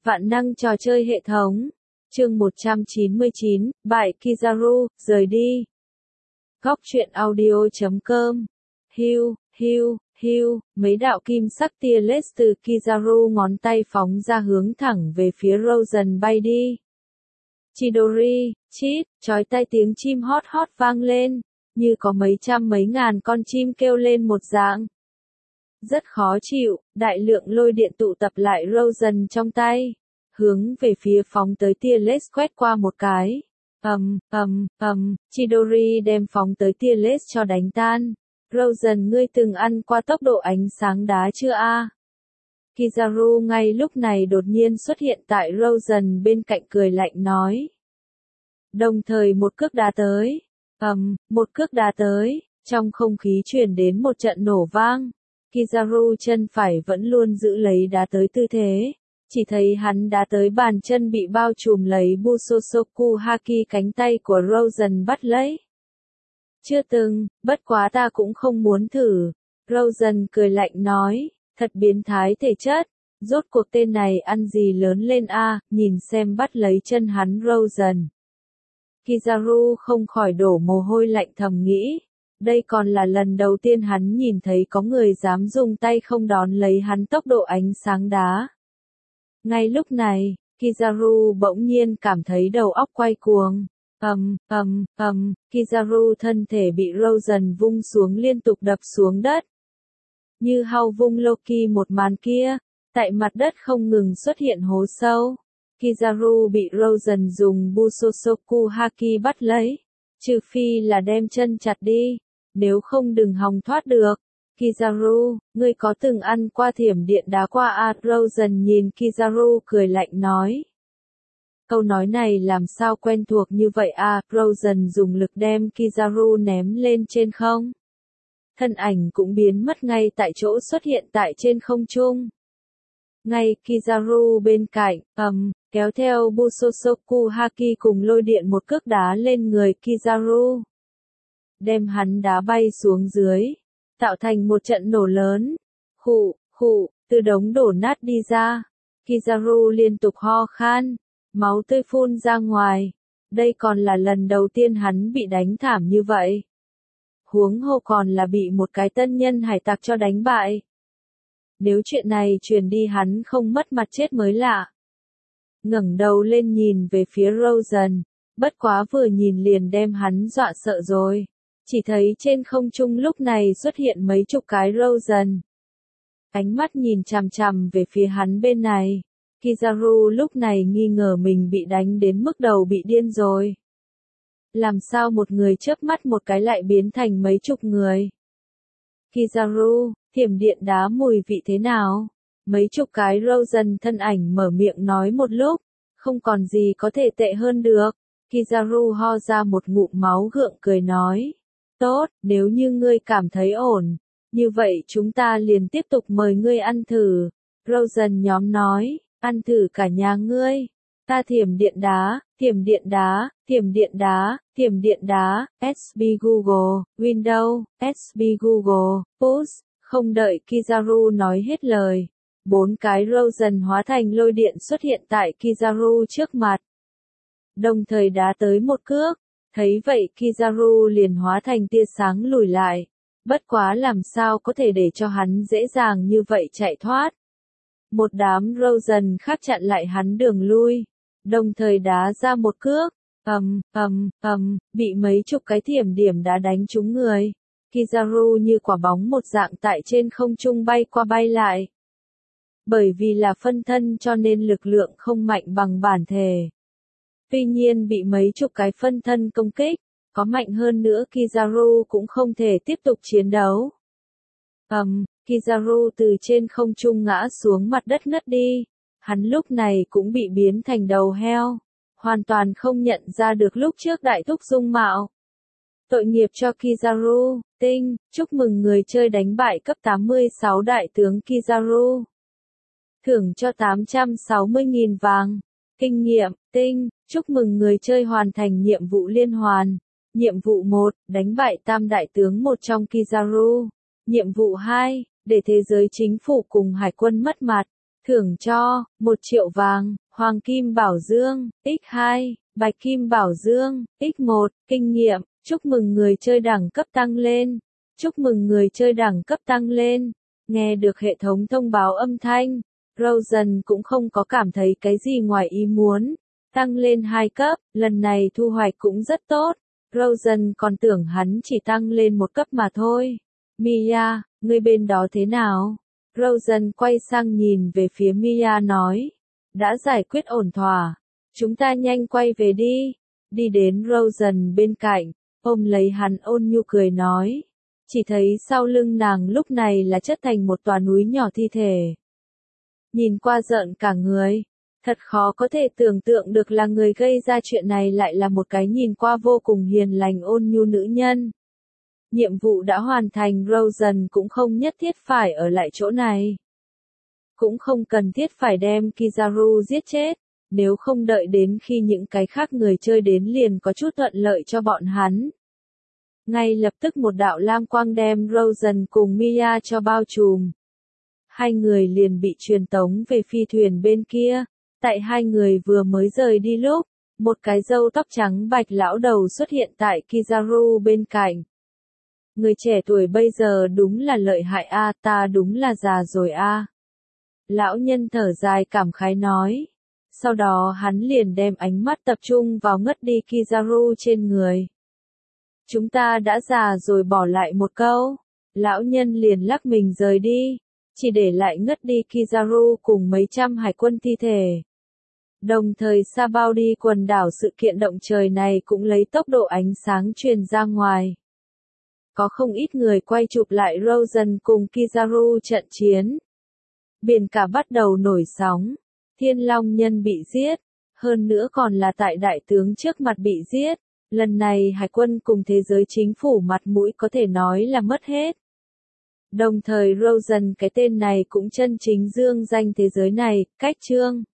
Vạn năng trò chơi hệ thống. Chương 199, bại Kizaru, rời đi. Góc truyện audio.com. Hiu, mấy đạo kim sắc tia laser từ Kizaru ngón tay phóng ra hướng thẳng về phía Rosen bay đi. Chidori, chít, chói tai tiếng chim hót hót vang lên, như có mấy trăm mấy ngàn con chim kêu lên một dạng. Rất khó chịu, đại lượng lôi điện tụ tập lại Rosen trong tay, hướng về phía phóng tới tia laser quét qua một cái. Chidori đem phóng tới tia laser cho đánh tan. Rosen, ngươi từng ăn qua tốc độ ánh sáng đá chưa a? Kizaru ngay lúc này đột nhiên xuất hiện tại Rosen bên cạnh cười lạnh nói. Đồng thời một cước đá tới. Một cước đá tới, trong không khí truyền đến một trận nổ vang. Kizaru chân phải vẫn luôn giữ lấy đá tới tư thế. Chỉ thấy hắn đá tới bàn chân bị bao trùm lấy Busosoku Haki, cánh tay của Rosen bắt lấy. Chưa từng, bất quá ta cũng không muốn thử. Rosen cười lạnh nói, thật biến thái thể chất. Rốt cuộc tên này ăn gì lớn lên a? Nhìn xem bắt lấy chân hắn Rosen. Kizaru không khỏi đổ mồ hôi lạnh thầm nghĩ. Đây còn là lần đầu tiên hắn nhìn thấy có người dám dùng tay không đón lấy hắn tốc độ ánh sáng đá. Ngay lúc này, Kizaru bỗng nhiên cảm thấy đầu óc quay cuồng. Kizaru thân thể bị Rosen vung xuống liên tục đập xuống đất. Như hao vung Loki một màn kia, tại mặt đất không ngừng xuất hiện hố sâu. Kizaru bị Rosen dùng Busosoku Haki bắt lấy. Trừ phi là đem chân chặt đi, nếu không đừng hòng thoát được. Kizaru, ngươi có từng ăn qua thiểm điện đá qua à? Rosen nhìn Kizaru cười lạnh nói. Câu nói này làm sao quen thuộc như vậy à? Rosen dùng lực đem Kizaru ném lên trên không. Thân ảnh cũng biến mất ngay tại chỗ, xuất hiện tại trên không trung. Ngay Kizaru bên cạnh, kéo theo Busosoku Haki cùng lôi điện một cước đá lên người Kizaru. Đem hắn đá bay xuống dưới, tạo thành một trận nổ lớn. Khụ, từ đống đổ nát đi ra. Kizaru liên tục ho khan, máu tươi phun ra ngoài. Đây còn là lần đầu tiên hắn bị đánh thảm như vậy. Huống hồ còn là bị một cái tân nhân hải tặc cho đánh bại. Nếu chuyện này truyền đi hắn không mất mặt chết mới lạ. Ngẩng đầu lên nhìn về phía Rosen, bất quá vừa nhìn liền đem hắn dọa sợ rồi. Chỉ thấy trên không trung lúc này xuất hiện mấy chục cái Rosen. Ánh mắt nhìn chằm chằm về phía hắn bên này. Kizaru lúc này nghi ngờ mình bị đánh đến mức đầu bị điên rồi. Làm sao một người chớp mắt một cái lại biến thành mấy chục người? Kizaru, thiểm điện đá mùi vị thế nào? Mấy chục cái Rosen thân ảnh mở miệng nói một lúc, không còn gì có thể tệ hơn được. Kizaru ho ra một ngụm máu gượng cười nói. Tốt, nếu như ngươi cảm thấy ổn, như vậy chúng ta liền tiếp tục mời ngươi ăn thử. Rosen nhóm nói, ăn thử cả nhà ngươi. Ta thiểm điện đá, SB Google, Windows, SB Google, Push. Không đợi Kizaru nói hết lời, 4 cái Rosen hóa thành lôi điện xuất hiện tại Kizaru trước mặt. Đồng thời đá tới một cước. Thấy vậy Kizaru liền hóa thành tia sáng lùi lại. Bất quá làm sao có thể để cho hắn dễ dàng như vậy chạy thoát. Một đám Rosen khác chặn lại hắn đường lui. Đồng thời đá ra một cước. Bị mấy chục cái thiểm điểm đá đánh trúng người. Kizaru như quả bóng một dạng tại trên không trung bay qua bay lại. Bởi vì là phân thân cho nên lực lượng không mạnh bằng bản thể. Tuy nhiên bị mấy chục cái phân thân công kích, có mạnh hơn nữa Kizaru cũng không thể tiếp tục chiến đấu. Kizaru từ trên không trung ngã xuống mặt đất ngất đi. Hắn lúc này cũng bị biến thành đầu heo. Hoàn toàn không nhận ra được lúc trước đại thúc dung mạo. Tội nghiệp cho Kizaru, tinh, chúc mừng người chơi đánh bại cấp 86 đại tướng Kizaru. Thưởng cho 860.000 vàng. Kinh nghiệm, tinh, chúc mừng người chơi hoàn thành nhiệm vụ liên hoàn. Nhiệm vụ 1, đánh bại tam đại tướng một trong Kizaru. Nhiệm vụ 2, để thế giới chính phủ cùng hải quân mất mặt. Thưởng cho 1 triệu vàng, hoàng kim bảo dương, x2, bạch kim bảo dương, x1, kinh nghiệm. Chúc mừng người chơi đẳng cấp tăng lên. Chúc mừng người chơi đẳng cấp tăng lên. Nghe được hệ thống thông báo âm thanh, Rosen cũng không có cảm thấy cái gì ngoài ý muốn. Tăng lên 2 cấp, lần này thu hoạch cũng rất tốt. Rosen còn tưởng hắn chỉ tăng lên 1 cấp mà thôi. Mia, người bên đó thế nào? Rosen quay sang nhìn về phía Mia nói. Đã giải quyết ổn thỏa. Chúng ta nhanh quay về đi. Đi đến Rosen bên cạnh, ôm lấy hắn ôn nhu cười nói. Chỉ thấy sau lưng nàng lúc này là chất thành một tòa núi nhỏ thi thể. Nhìn qua rợn cả người. Thật khó có thể tưởng tượng được là người gây ra chuyện này lại là một cái nhìn qua vô cùng hiền lành ôn nhu nữ nhân. Nhiệm vụ đã hoàn thành, Rosen cũng không nhất thiết phải ở lại chỗ này. Cũng không cần thiết phải đem Kizaru giết chết, nếu không đợi đến khi những cái khác người chơi đến liền có chút thuận lợi cho bọn hắn. Ngay lập tức một đạo lam quang đem Rosen cùng Mia cho bao trùm. Hai người liền bị truyền tống về phi thuyền bên kia. Tại hai người vừa mới rời đi lúc, một cái râu tóc trắng bạch lão đầu xuất hiện tại Kizaru bên cạnh. Người trẻ tuổi bây giờ đúng là lợi hại a, ta đúng là già rồi a. Lão nhân thở dài cảm khái nói. Sau đó hắn liền đem ánh mắt tập trung vào ngất đi Kizaru trên người. Chúng ta đã già rồi, bỏ lại một câu. Lão nhân liền lắc mình rời đi, chỉ để lại ngất đi Kizaru cùng mấy trăm hải quân thi thể. Đồng thời Sabaudi quần đảo, sự kiện động trời này cũng lấy tốc độ ánh sáng truyền ra ngoài. Có không ít người quay chụp lại Rosen cùng Kizaru trận chiến. Biển cả bắt đầu nổi sóng. Thiên Long Nhân bị giết. Hơn nữa còn là tại đại tướng trước mặt bị giết. Lần này hải quân cùng thế giới chính phủ mặt mũi có thể nói là mất hết. Đồng thời Rosen cái tên này cũng chân chính dương danh thế giới này, cách chương.